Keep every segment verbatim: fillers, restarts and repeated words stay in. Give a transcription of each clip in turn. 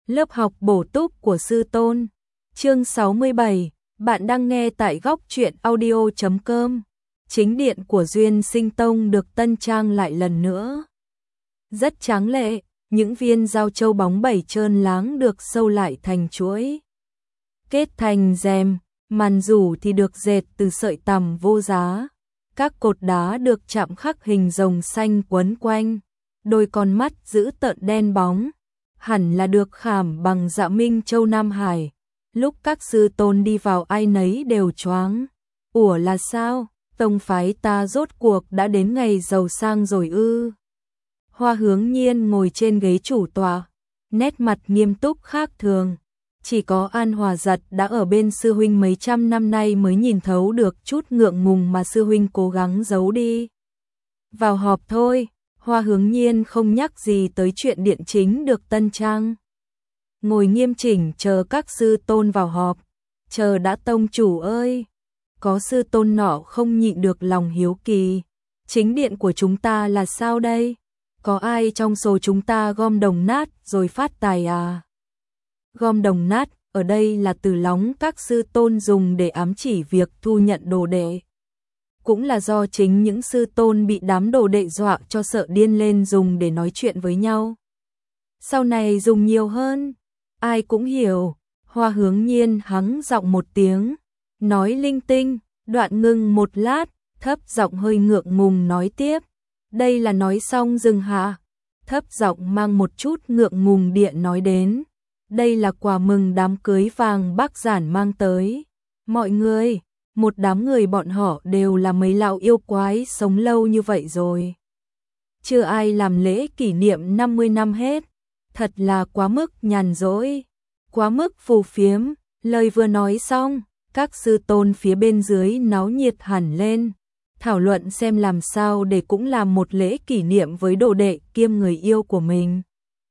Lớp học bổ túc của sư tôn. Chương sáu mươi bảy, bạn đang nghe tại góc truyện audio chấm com. Chính điện của Duyên Sinh Tông được tân trang lại lần nữa. Rất tráng lệ, những viên giao châu bóng bẩy trơn láng được sâu lại thành chuỗi. Kết thành rèm, màn rủ thì được dệt từ sợi tằm vô giá. Các cột đá được chạm khắc hình rồng xanh quấn quanh. Đôi con mắt giữ tợn đen bóng, hẳn là được khảm bằng dạ minh châu Nam Hải. Lúc các sư tôn đi vào ai nấy đều choáng. Ủa là sao? Tông phái ta rốt cuộc đã đến ngày giàu sang rồi ư? Hoa Hướng Nhiên ngồi trên ghế chủ tọa, nét mặt nghiêm túc khác thường. Chỉ có An Hòa Giật đã ở bên sư huynh mấy trăm năm nay mới nhìn thấu được chút ngượng ngùng mà sư huynh cố gắng giấu đi. Vào họp thôi. Hoa Hướng Nhiên không nhắc gì tới chuyện điện chính được tân trang. Ngồi nghiêm chỉnh chờ các sư tôn vào họp. Chờ đã tông chủ ơi. Có sư tôn nọ không nhịn được lòng hiếu kỳ. Chính điện của chúng ta là sao đây? Có ai trong số chúng ta gom đồng nát rồi phát tài à? Gom đồng nát ở đây là từ lóng các sư tôn dùng để ám chỉ việc thu nhận đồ đệ. Cũng là do chính những sư tôn bị đám đồ đệ dọa cho sợ điên lên dùng để nói chuyện với nhau. Sau này dùng nhiều hơn, ai cũng hiểu. Hoa Hướng Nhiên hắng giọng một tiếng, nói linh tinh, đoạn ngưng một lát, thấp giọng hơi ngượng ngùng nói tiếp. Đây là nói xong dừng hạ, thấp giọng mang một chút ngượng ngùng điện nói đến. Đây là quà mừng đám cưới vàng bác giản mang tới. Mọi người, một đám người bọn họ đều là mấy lão yêu quái sống lâu như vậy rồi. Chưa ai làm lễ kỷ niệm năm mươi năm hết. Thật là quá mức nhàn rỗi, quá mức phù phiếm. Lời vừa nói xong, các sư tôn phía bên dưới náo nhiệt hẳn lên. Thảo luận xem làm sao để cũng làm một lễ kỷ niệm với đồ đệ kiêm người yêu của mình.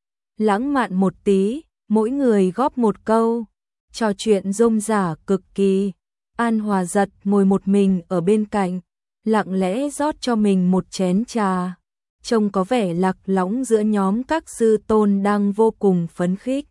Lãng mạn một tí, mỗi người góp một câu. Trò chuyện rôm rả cực kỳ. An Hòa Giật ngồi một mình ở bên cạnh, lặng lẽ rót cho mình một chén trà. Trông có vẻ lạc lõng giữa nhóm các sư tôn đang vô cùng phấn khích.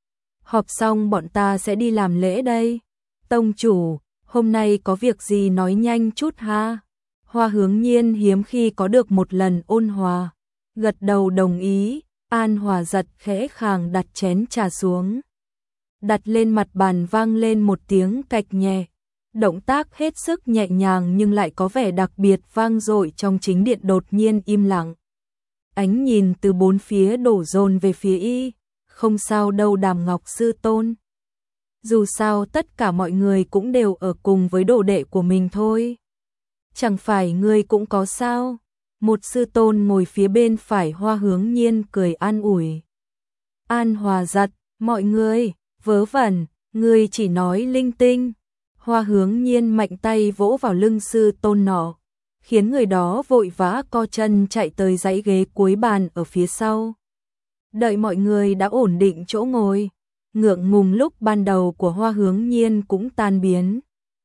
Họp xong bọn ta sẽ đi làm lễ đây. Tông chủ, hôm nay có việc gì nói nhanh chút ha? Hoa Hướng Nhiên hiếm khi có được một lần ôn hòa. Gật đầu đồng ý, An Hòa Giật khẽ khàng đặt chén trà xuống. Đặt lên mặt bàn vang lên một tiếng cạch nhẹ. Động tác hết sức nhẹ nhàng nhưng lại có vẻ đặc biệt vang dội trong chính điện đột nhiên im lặng. Ánh nhìn từ bốn phía đổ dồn về phía y, không sao đâu Đàm Ngọc sư tôn. Dù sao tất cả mọi người cũng đều ở cùng với đồ đệ của mình thôi. Chẳng phải ngươi cũng có sao? Một sư tôn ngồi phía bên phải Hoa Hướng Nhiên cười an ủi. An Hòa Giật, mọi người, vớ vẩn, ngươi chỉ nói linh tinh. Hoa Hướng Nhiên mạnh tay vỗ vào lưng sư tôn nọ, khiến người đó vội vã co chân chạy tới dãy ghế cuối bàn ở phía sau. Đợi mọi người đã ổn định chỗ ngồi, ngượng ngùng lúc ban đầu của Hoa Hướng Nhiên cũng tan biến.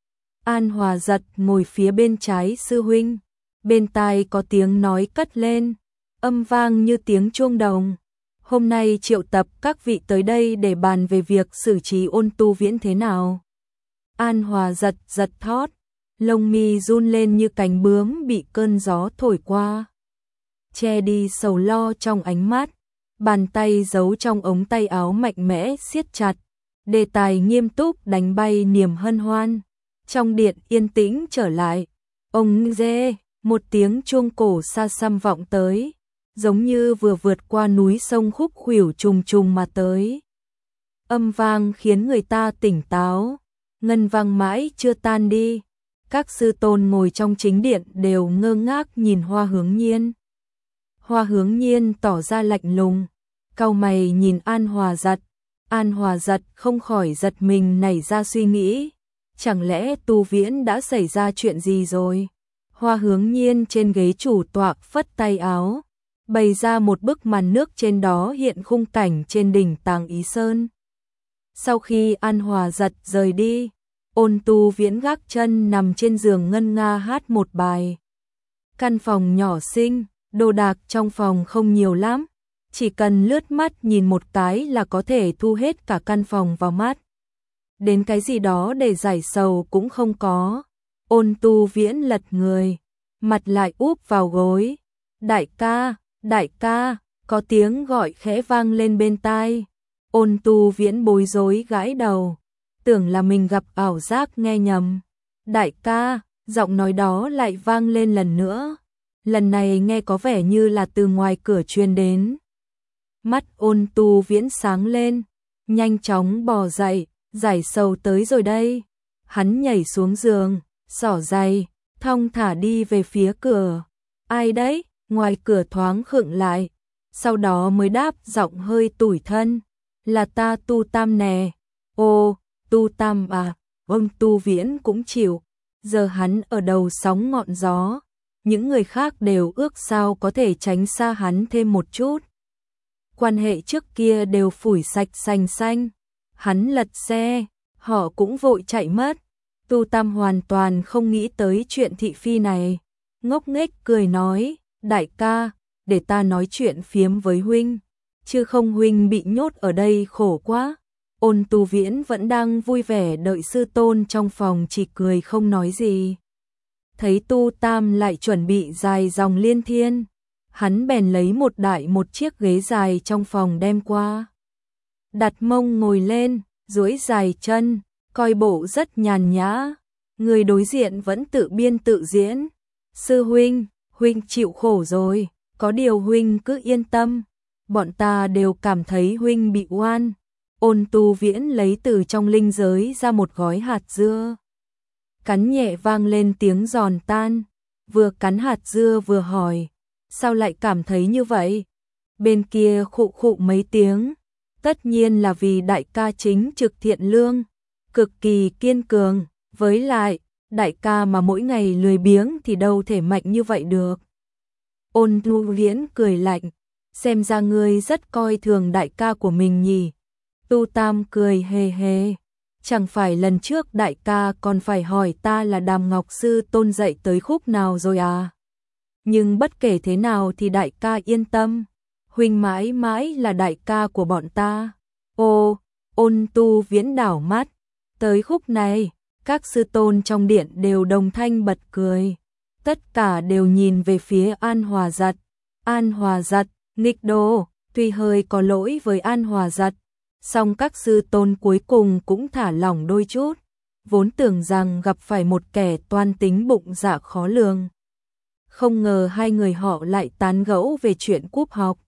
An Hòa Giật ngồi phía bên trái sư huynh, bên tai có tiếng nói cất lên, âm vang như tiếng chuông đồng. Hôm nay triệu tập các vị tới đây để bàn về việc xử trí Ôn Tu Viễn thế nào. An Hòa giật giật thót, lông mi run lên như cánh bướm bị cơn gió thổi qua. Che đi sầu lo trong ánh mắt, bàn tay giấu trong ống tay áo mạnh mẽ siết chặt. Đề tài nghiêm túc đánh bay niềm hân hoan. Trong điện yên tĩnh trở lại. Ông dê, một tiếng chuông cổ xa xăm vọng tới, giống như vừa vượt qua núi sông khúc khuỷu trùng trùng mà tới. Âm vang khiến người ta tỉnh táo. Ngân vang mãi chưa tan đi. Các sư tôn ngồi trong chính điện đều ngơ ngác nhìn Hoa Hướng Nhiên. Hoa Hướng Nhiên tỏ ra lạnh lùng, cau mày nhìn An Hòa Giật. An Hòa Giật không khỏi giật mình nảy ra suy nghĩ. Chẳng lẽ Tu Viễn đã xảy ra chuyện gì rồi? Hoa Hướng Nhiên trên ghế chủ tọa phất tay áo, bày ra một bức màn nước, trên đó hiện khung cảnh trên đỉnh Tàng Ý Sơn. Sau khi An Hòa Giật rời đi, Ôn Tu Viễn gác chân nằm trên giường ngân nga hát một bài. Căn phòng nhỏ xinh, đồ đạc trong phòng không nhiều lắm, chỉ cần lướt mắt nhìn một cái là có thể thu hết cả căn phòng vào mắt. Đến cái gì đó để giải sầu cũng không có. Ôn Tu Viễn lật người, mặt lại úp vào gối. Đại ca, đại ca, có tiếng gọi khẽ vang lên bên tai. Ôn Tu Viễn bối rối gãi đầu, tưởng là mình gặp ảo giác nghe nhầm. Đại ca, giọng nói đó lại vang lên lần nữa. Lần này nghe có vẻ như là từ ngoài cửa truyền đến. Mắt Ôn Tu Viễn sáng lên, nhanh chóng bò dậy, giải sầu tới rồi đây. Hắn nhảy xuống giường, xỏ giày, thong thả đi về phía cửa. Ai đấy? Ngoài cửa thoáng khựng lại, sau đó mới đáp giọng hơi tủi thân. Là ta Tu Tam nè. Ô, Tu Tam à, ông Tu Viễn cũng chịu. Giờ hắn ở đầu sóng ngọn gió, những người khác đều ước sao có thể tránh xa hắn thêm một chút. Quan hệ trước kia đều phủi sạch sành xanh. Hắn lật xe, họ cũng vội chạy mất. Tu Tam hoàn toàn không nghĩ tới chuyện thị phi này, ngốc nghếch cười nói, đại ca, để ta nói chuyện phiếm với huynh, chứ không huynh bị nhốt ở đây khổ quá. Ôn Tu Viễn vẫn đang vui vẻ đợi sư tôn trong phòng, chỉ cười không nói gì. Thấy Tu Tam lại chuẩn bị dài dòng liên thiên, hắn bèn lấy một đại một chiếc ghế dài trong phòng đem qua. Đặt mông ngồi lên, duỗi dài chân, coi bộ rất nhàn nhã. Người đối diện vẫn tự biên tự diễn. Sư huynh, huynh chịu khổ rồi, có điều huynh cứ yên tâm, bọn ta đều cảm thấy huynh bị oan. Ôn Tu Viễn lấy từ trong linh giới ra một gói hạt dưa. Cắn nhẹ vang lên tiếng giòn tan, vừa cắn hạt dưa vừa hỏi, sao lại cảm thấy như vậy? Bên kia khụ khụ mấy tiếng, tất nhiên là vì đại ca chính trực thiện lương, cực kỳ kiên cường, với lại, đại ca mà mỗi ngày lười biếng thì đâu thể mạnh như vậy được. Ôn Tu Viễn cười lạnh, xem ra ngươi rất coi thường đại ca của mình nhỉ. Tu Tam cười hề hề, chẳng phải lần trước đại ca còn phải hỏi ta là Đàm Ngọc Sư Tôn dạy tới khúc nào rồi à? Nhưng bất kể thế nào thì đại ca yên tâm, huynh mãi mãi là đại ca của bọn ta. Ô, Ôn Tu Viễn đảo mắt, tới khúc này, các sư tôn trong điện đều đồng thanh bật cười. Tất cả đều nhìn về phía An Hòa Giật. An Hòa Giật, nghịch đồ, tuy hơi có lỗi với An Hòa Giật, song các sư tôn cuối cùng cũng thả lỏng đôi chút, vốn tưởng rằng gặp phải một kẻ toan tính bụng dạ khó lường. Không ngờ hai người họ lại tán gẫu về chuyện cúp học.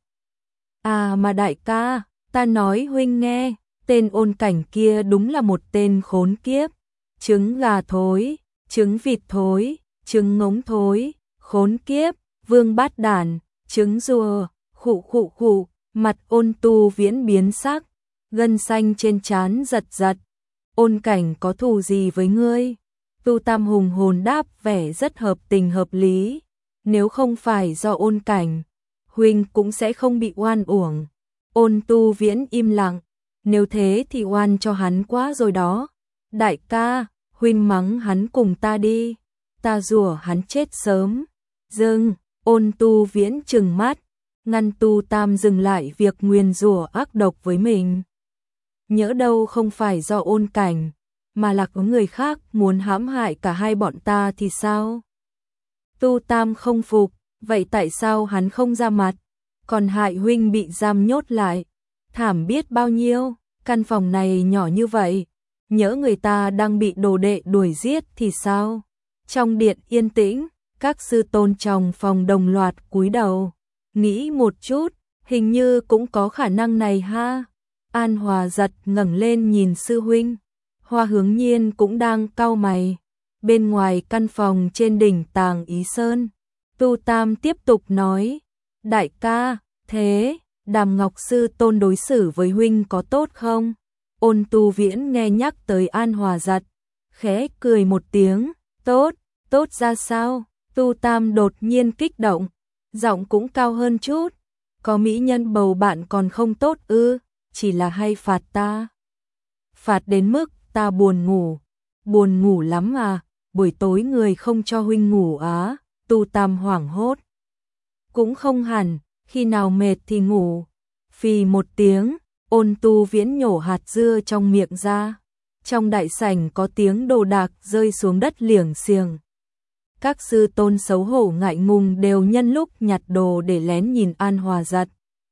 À mà đại ca, ta nói huynh nghe, tên Ôn Cảnh kia đúng là một tên khốn kiếp. Trứng gà thối, trứng vịt thối, trứng ngỗng thối, khốn kiếp, vương bát đản, trứng rùa, khụ khụ khụ. Mặt Ôn Tu Viễn biến sắc, gân xanh trên trán giật giật. Ôn Cảnh có thù gì với ngươi? Tu Tam hùng hồn đáp vẻ rất hợp tình hợp lý. Nếu không phải do Ôn Cảnh, huynh cũng sẽ không bị oan uổng. Ôn Tu Viễn im lặng, nếu thế thì oan cho hắn quá rồi đó. Đại ca, huynh mắng hắn cùng ta đi, ta rủa hắn chết sớm. Dừng, Ôn Tu Viễn trừng mắt, ngăn Tu Tam dừng lại việc nguyền rủa ác độc với mình. Nhỡ đâu không phải do Ôn Cảnh, mà là có người khác muốn hãm hại cả hai bọn ta thì sao? Tu Tam không phục, vậy tại sao hắn không ra mặt, còn hại huynh bị giam nhốt lại? Thảm biết bao nhiêu, căn phòng này nhỏ như vậy, nhỡ người ta đang bị đồ đệ đuổi giết thì sao? Trong điện yên tĩnh, các sư tôn trong phòng đồng loạt cúi đầu, nghĩ một chút, hình như cũng có khả năng này ha. An Hòa Giật ngẩng lên nhìn sư huynh, Hoa Hướng Nhiên cũng đang cau mày. Bên ngoài căn phòng trên đỉnh Tàng Ý Sơn, Tu Tam tiếp tục nói, đại ca, thế, Đàm Ngọc Sư Tôn đối xử với huynh có tốt không? Ôn Tu Viễn nghe nhắc tới An Hòa Giật, khẽ cười một tiếng, tốt, tốt ra sao? Tu Tam đột nhiên kích động, giọng cũng cao hơn chút, có mỹ nhân bầu bạn còn không tốt ư, chỉ là hay phạt ta. Phạt đến mức ta buồn ngủ, buồn ngủ lắm à, buổi tối người không cho huynh ngủ á? Tu Tam hoảng hốt. Cũng không hẳn, khi nào mệt thì ngủ, Phì một tiếng, Ôn Tu Viễn nhổ hạt dưa trong miệng ra. Trong đại sảnh có tiếng đồ đạc rơi xuống đất liềng xiềng. Các sư tôn xấu hổ ngại ngùng đều nhân lúc nhặt đồ để lén nhìn An Hòa Giật.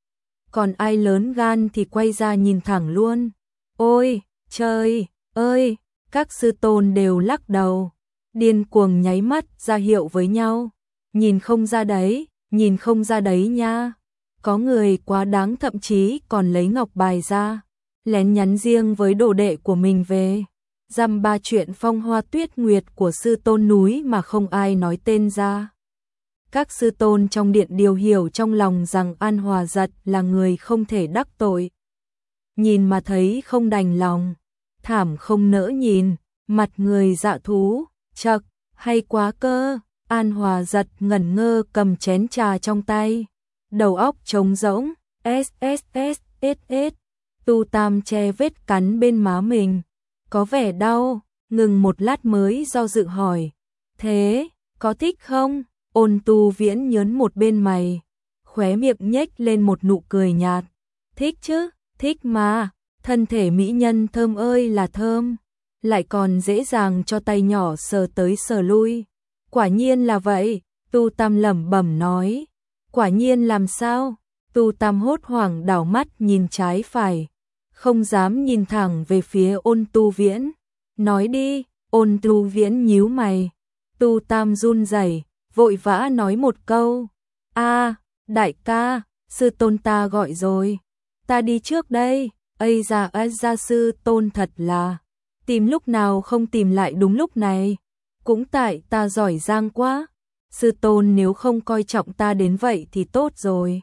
Còn ai lớn gan thì quay ra nhìn thẳng luôn. Ôi, trời ơi, các sư tôn đều lắc đầu, điên cuồng nháy mắt ra hiệu với nhau. Nhìn không ra đấy, nhìn không ra đấy nha. Có người quá đáng thậm chí còn lấy ngọc bài ra, lén nhắn riêng với đồ đệ của mình về. Dăm ba chuyện phong hoa tuyết nguyệt của sư tôn núi mà không ai nói tên ra. Các sư tôn trong điện đều hiểu trong lòng rằng An Hòa Giật là người không thể đắc tội. Nhìn mà thấy không đành lòng, thảm không nỡ nhìn, mặt người dạ thú, chậc, hay quá cơ. An Hòa Giật ngẩn ngơ cầm chén trà trong tay, đầu óc trống rỗng, s s s s s. Tu Tam che vết cắn bên má mình, có vẻ đau, ngừng một lát mới do dự hỏi, thế, có thích không? Ôn Tu Viễn nhớn một bên mày, khóe miệng nhếch lên một nụ cười nhạt, thích chứ, thích mà, thân thể mỹ nhân thơm ơi là thơm, lại còn dễ dàng cho tay nhỏ sờ tới sờ lui. Quả nhiên là vậy, Tu Tam lẩm bẩm nói. Quả nhiên làm sao? Tu Tam hốt hoảng đảo mắt nhìn trái phải, không dám nhìn thẳng về phía Ôn Tu Viễn. Nói đi, Ôn Tu Viễn nhíu mày. Tu Tam run rẩy, vội vã nói một câu. A, đại ca, sư tôn ta gọi rồi. Ta đi trước đây. Ây da ây da, sư tôn thật là tìm lúc nào không tìm lại đúng lúc này. Cũng tại ta giỏi giang quá. Sư tôn nếu không coi trọng ta đến vậy thì tốt rồi.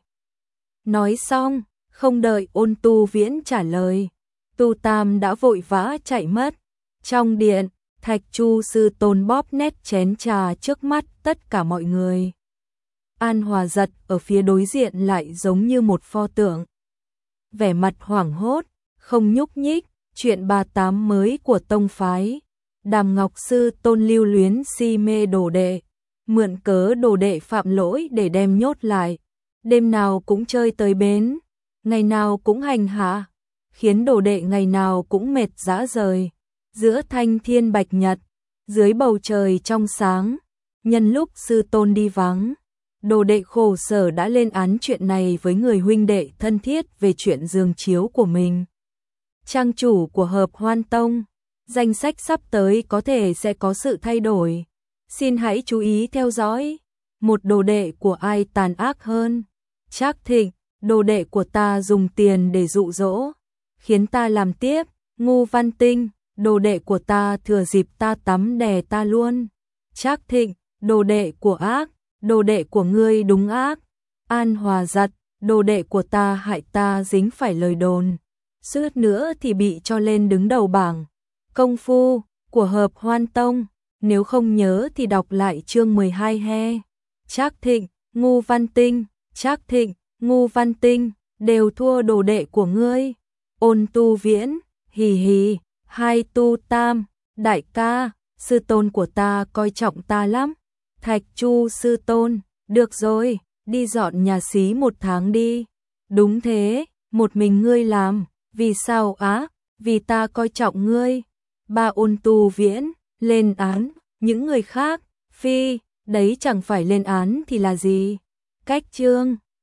Nói xong, không đợi Ôn Tu Viễn trả lời, Tu Tam đã vội vã chạy mất. Trong điện, Thạch Chu sư tôn bóp nét chén trà trước mắt tất cả mọi người. An Hòa Giật ở phía đối diện lại giống như một pho tượng, vẻ mặt hoảng hốt, không nhúc nhích. Chuyện ba tám mới của tông phái. Đàm Ngọc sư tôn lưu luyến si mê đồ đệ, mượn cớ đồ đệ phạm lỗi để đem nhốt lại, đêm nào cũng chơi tới bến, ngày nào cũng hành hạ, khiến đồ đệ ngày nào cũng mệt rã rời. Giữa thanh thiên bạch nhật, dưới bầu trời trong sáng, nhân lúc sư tôn đi vắng, đồ đệ khổ sở đã lên án chuyện này với người huynh đệ thân thiết về chuyện giường chiếu của mình. Trang chủ của Hợp Hoan Tông, danh sách sắp tới có thể sẽ có sự thay đổi. Xin hãy chú ý theo dõi. Một đồ đệ của ai tàn ác hơn? Trác Thịnh, đồ đệ của ta dùng tiền để dụ dỗ, khiến ta làm tiếp. Ngô Văn Tinh, đồ đệ của ta thừa dịp ta tắm đè ta luôn. Trác Thịnh, đồ đệ của ác, đồ đệ của ngươi đúng ác. An Hòa Giật, đồ đệ của ta hại ta dính phải lời đồn, suýt nữa thì bị cho lên đứng đầu bảng công phu của Hợp Hoan Tông. Nếu không nhớ thì đọc lại chương mười hai he. Trác Thịnh, Ngô Văn Tinh, Trác Thịnh, Ngô Văn Tinh đều thua đồ đệ của ngươi. Ôn Tu Viễn, hì hì. Hai Tu Tam, đại ca, sư tôn của ta coi trọng ta lắm. Thạch Chu sư tôn, được rồi, đi dọn nhà xí một tháng đi. Đúng thế, một mình ngươi làm, vì sao á? Vì ta coi trọng ngươi. Ba Ôn Tu Viễn, lên án, những người khác, phi, đấy chẳng phải lên án thì là gì? Cách chương